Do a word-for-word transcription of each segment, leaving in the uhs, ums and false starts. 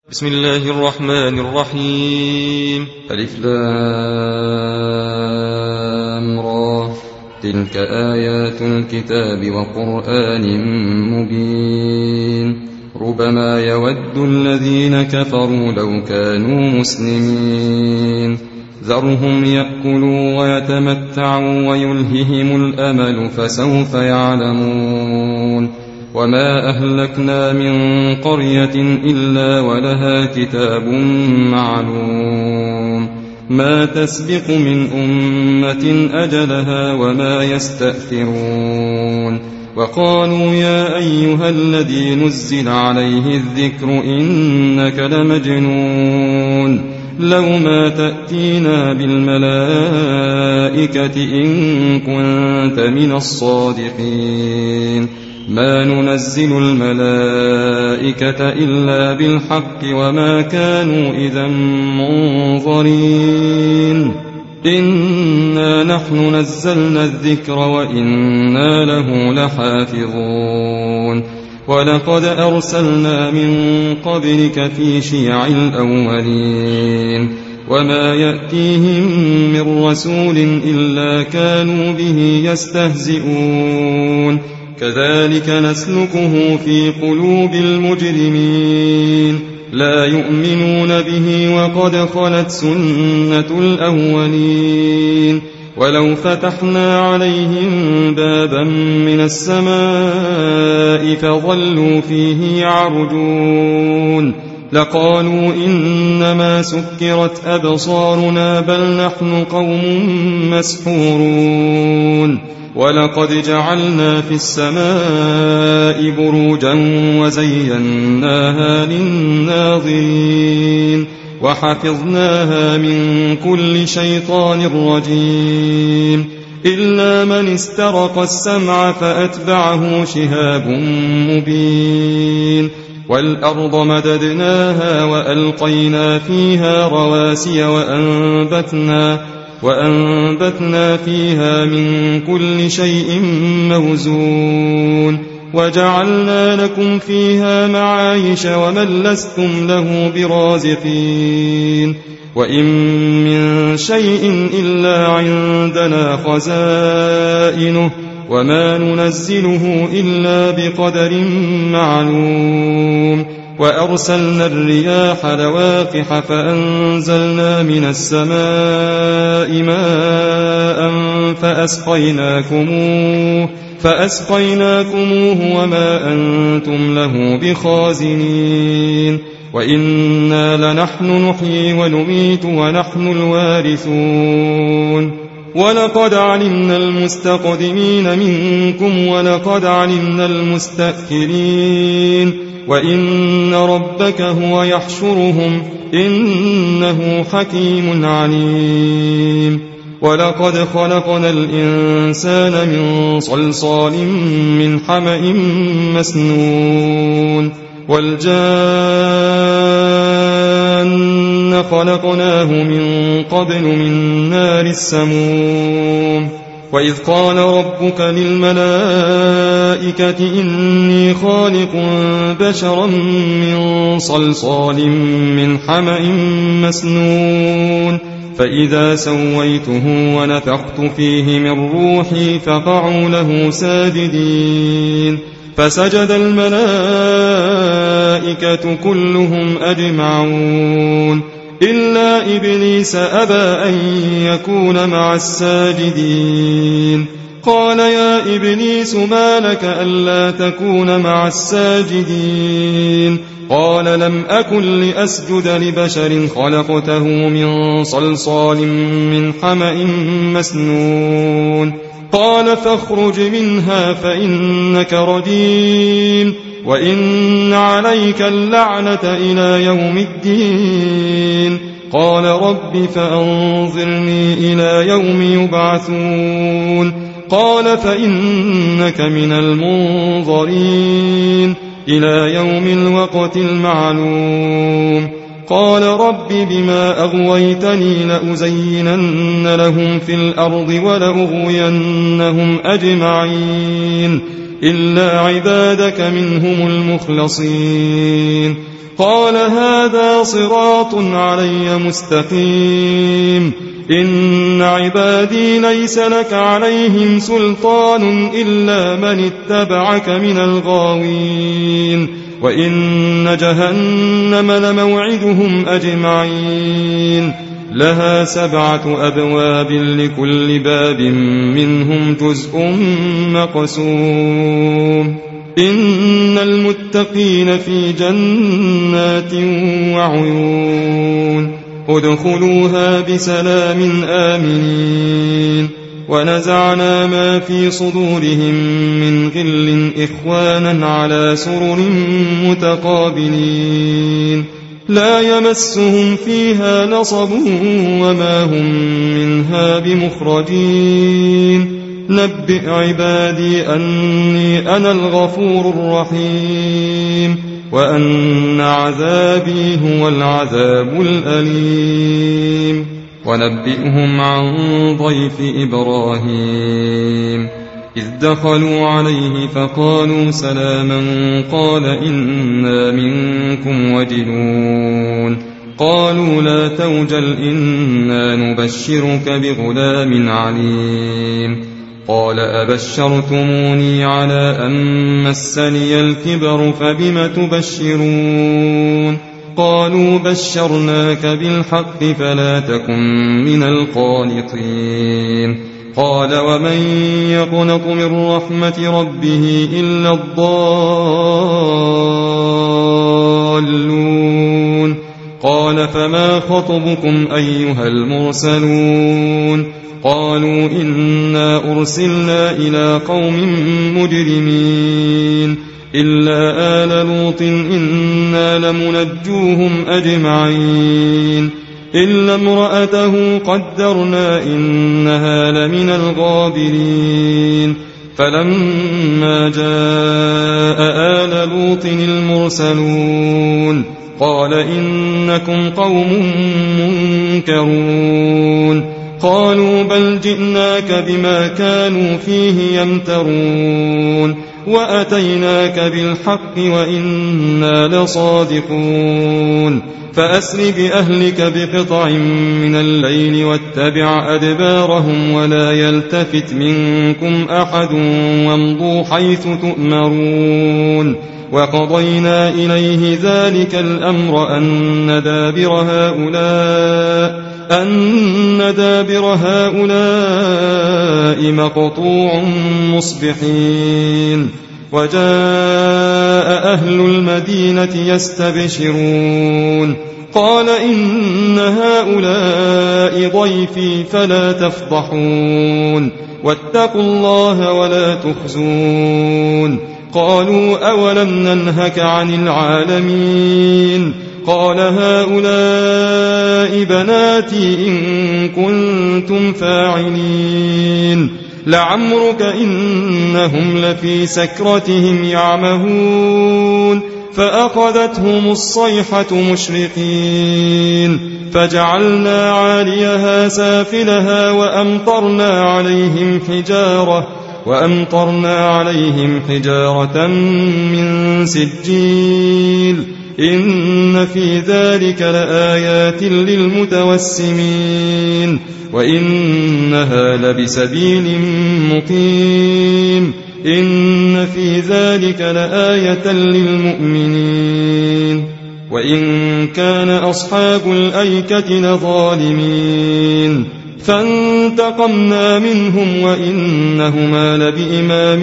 بسم الله الرحمن الرحيم. ألف لام را تلك آيات الكتاب وقرآن مبين ربما يود الذين كفروا لو كانوا مسلمين ذرهم يأكلوا ويتمتعوا ويلههم الأمل فسوف يعلمون وما أهلكنا من قرية إلا ولها كتاب معلوم ما تسبق من أمة أجلها وما يستأخرون وقالوا يا أيها الذي نزل عليه الذكر إنك لمجنون لو ما تأتينا بالملائكة إن كنت من الصادقين ما ننزل الملائكة إلا بالحق وما كانوا إذا منظرين إنا نحن نزلنا الذكر وإنا له لحافظون ولقد أرسلنا من قبلك في شيع الأولين وما يأتيهم من رسول إلا كانوا به يستهزئون كذلك نسلكه في قلوب المجرمين لا يؤمنون به وقد خلت سنة الأولين ولو فتحنا عليهم بابا من السماء فظلوا فيه يعرجون لقالوا إنما سكرت أبصارنا بل نحن قوم مسحورون ولقد جعلنا في السماء بروجا وزيناها للناظرين وحفظناها من كل شيطان رجيم إلا من استرق السمع فأتبعه شهاب مبين والأرض مددناها وألقينا فيها رواسي وأنبتنا وأنبتنا فيها من كل شيء موزون وجعلنا لكم فيها معايش ومن لستم له برازقين وإن من شيء إلا عندنا خزائنه وما ننزله إلا بقدر معلوم وأرسلنا الرياح لواقح فأنزلنا من السماء ماء فأسقيناكموه, فأسقيناكموه وما أنتم له بخازنين وإنا لنحن نحيي ونميت ونحن الوارثون ولقد علمنا المستقدمين منكم ولقد علمنا المستأخرين وإن ربك هو يحشرهم إنه حكيم عليم ولقد خلقنا الإنسان من صلصال من حمأ مسنون والجان خلقناه من قبل من نار السموم وإذ قال ربك للملائكة إني خالق بشرا من صلصال من حمأ مسنون فإذا سويته ونفخت فيه من روحي فقعوا له ساجدين فسجد الملائكة كلهم أجمعون إلا إبليس أبى أن يكون مع الساجدين قال يا إبليس ما لك ألا تكون مع الساجدين قال لم أكن لأسجد لبشر خلقته من صلصال من حمأ مسنون قال فاخرج منها فإنك رجيم وإن عليك اللعنة إلى يوم الدين قال رب فأنظرني إلى يوم يبعثون قال فإنك من المنظرين إلى يوم الوقت المعلوم قال رب بما أغويتني لأزينن لهم في الأرض ولأغوينهم أجمعين إلا عبادك منهم المخلصين قال هذا صراط علي مستقيم إن عبادي ليس لك عليهم سلطان إلا من اتبعك من الغاوين وإن جهنم لموعدهم أجمعين لها سبعة أبواب لكل باب منهم جزء مقسوم إن المتقين في جنات وعيون ادخلوها بسلام آمنين ونزعنا ما في صدورهم من غل إخوانا على سرر متقابلين لا يمسهم فيها نصب وما هم منها بمخرجين نبئ عبادي أني أنا الغفور الرحيم وأن عذابي هو العذاب الأليم ونبئهم عن ضيف إبراهيم إذ دخلوا عليه فقالوا سلاما قال إنا منكم وجلون قالوا لا توجل إنا نبشرك بغلام عليم قال أبشرتموني على أن مسني الكبر فبم تبشرون قالوا بشرناك بالحق فلا تكن من القانطين قال ومن يقنط من رحمة ربه إلا الضالون قال فما خطبكم أيها المرسلون قالوا إنا أرسلنا إلى قوم مجرمين إلا آل لوط إنا لمنجوهم أجمعين إلا امرأته قدرنا إنها لمن الغابرين فلما جاء آل لوط المرسلون قال إنكم قوم منكرون قالوا بل جئناك بما كانوا فيه يمترون وأتيناك بالحق وإنا لصادقون فأسر بأهلك بقطع من الليل واتبع أدبارهم ولا يلتفت منكم أحد وامضوا حيث تؤمرون وقضينا إليه ذلك الأمر أن دابر هؤلاء أن دابر هؤلاء مقطوع مصبحين وجاء أهل المدينة يستبشرون قال إن هؤلاء ضيفي فلا تفضحون واتقوا الله ولا تخزون قالوا أولم ننهك عن العالمين قال هؤلاء بناتي إن كنتم فاعلين لعمرك إنهم لفي سكرتهم يعمهون فأخذتهم الصيحة مشرقين فجعلنا عاليها سافلها وأمطرنا عليهم حجارة وأمطرنا عليهم حجارة من سجيل إن في ذلك لآيات للمتوسمين وإنها لبسبيل مقيم إن في ذلك لآية للمؤمنين وإن كان أصحاب الأيكة لظالمين فانتقمنا منهم وإنهما لبإمام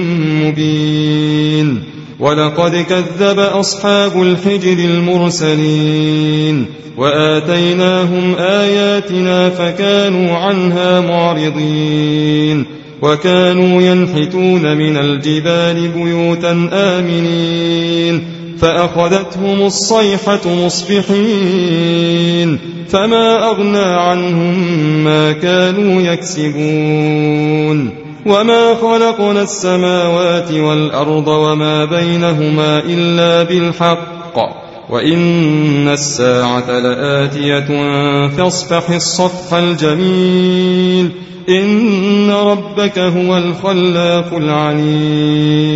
مبين ولقد كذب أصحاب الحجر المرسلين وآتيناهم آياتنا فكانوا عنها معرضين وكانوا ينحتون من الجبال بيوتا آمنين فأخذتهم الصيحة مصبحين فما أغنى عنهم ما كانوا يكسبون وما خلقنا السماوات والأرض وما بينهما إلا بالحق وإن الساعة لآتية فاصفح الصفح الجميل إن ربك هو الخلاق العليم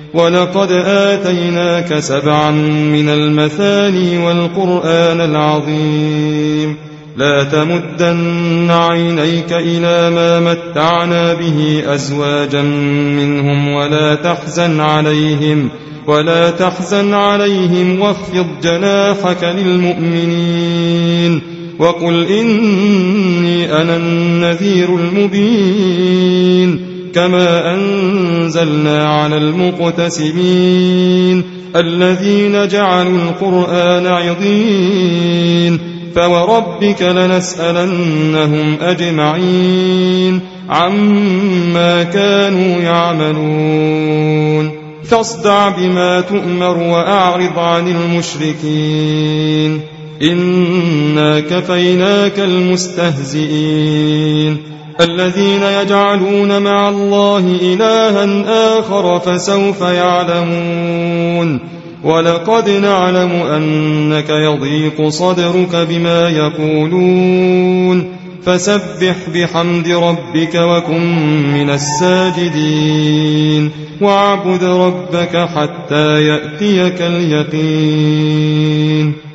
ولقد آتيناك سبعا من المثاني والقرآن العظيم لا تمدن عينيك إلى ما متعنا به أزواجا منهم ولا تحزن عليهم ولا تحزن عليهم واخفض جناحك للمؤمنين وقل إني أنا النذير المبين كما أنزلنا على المقتسمين الذين جعلوا القرآن عضين فوربك لنسألنهم أجمعين عما كانوا يعملون فاصدع بما تؤمر وأعرض عن المشركين إنا كفيناك المستهزئين الذين يجعلون مع الله إلها آخر فسوف يعلمون ولقد نعلم أنك يضيق صدرك بما يقولون فسبح بحمد ربك وكن من الساجدين واعبد ربك حتى يأتيك اليقين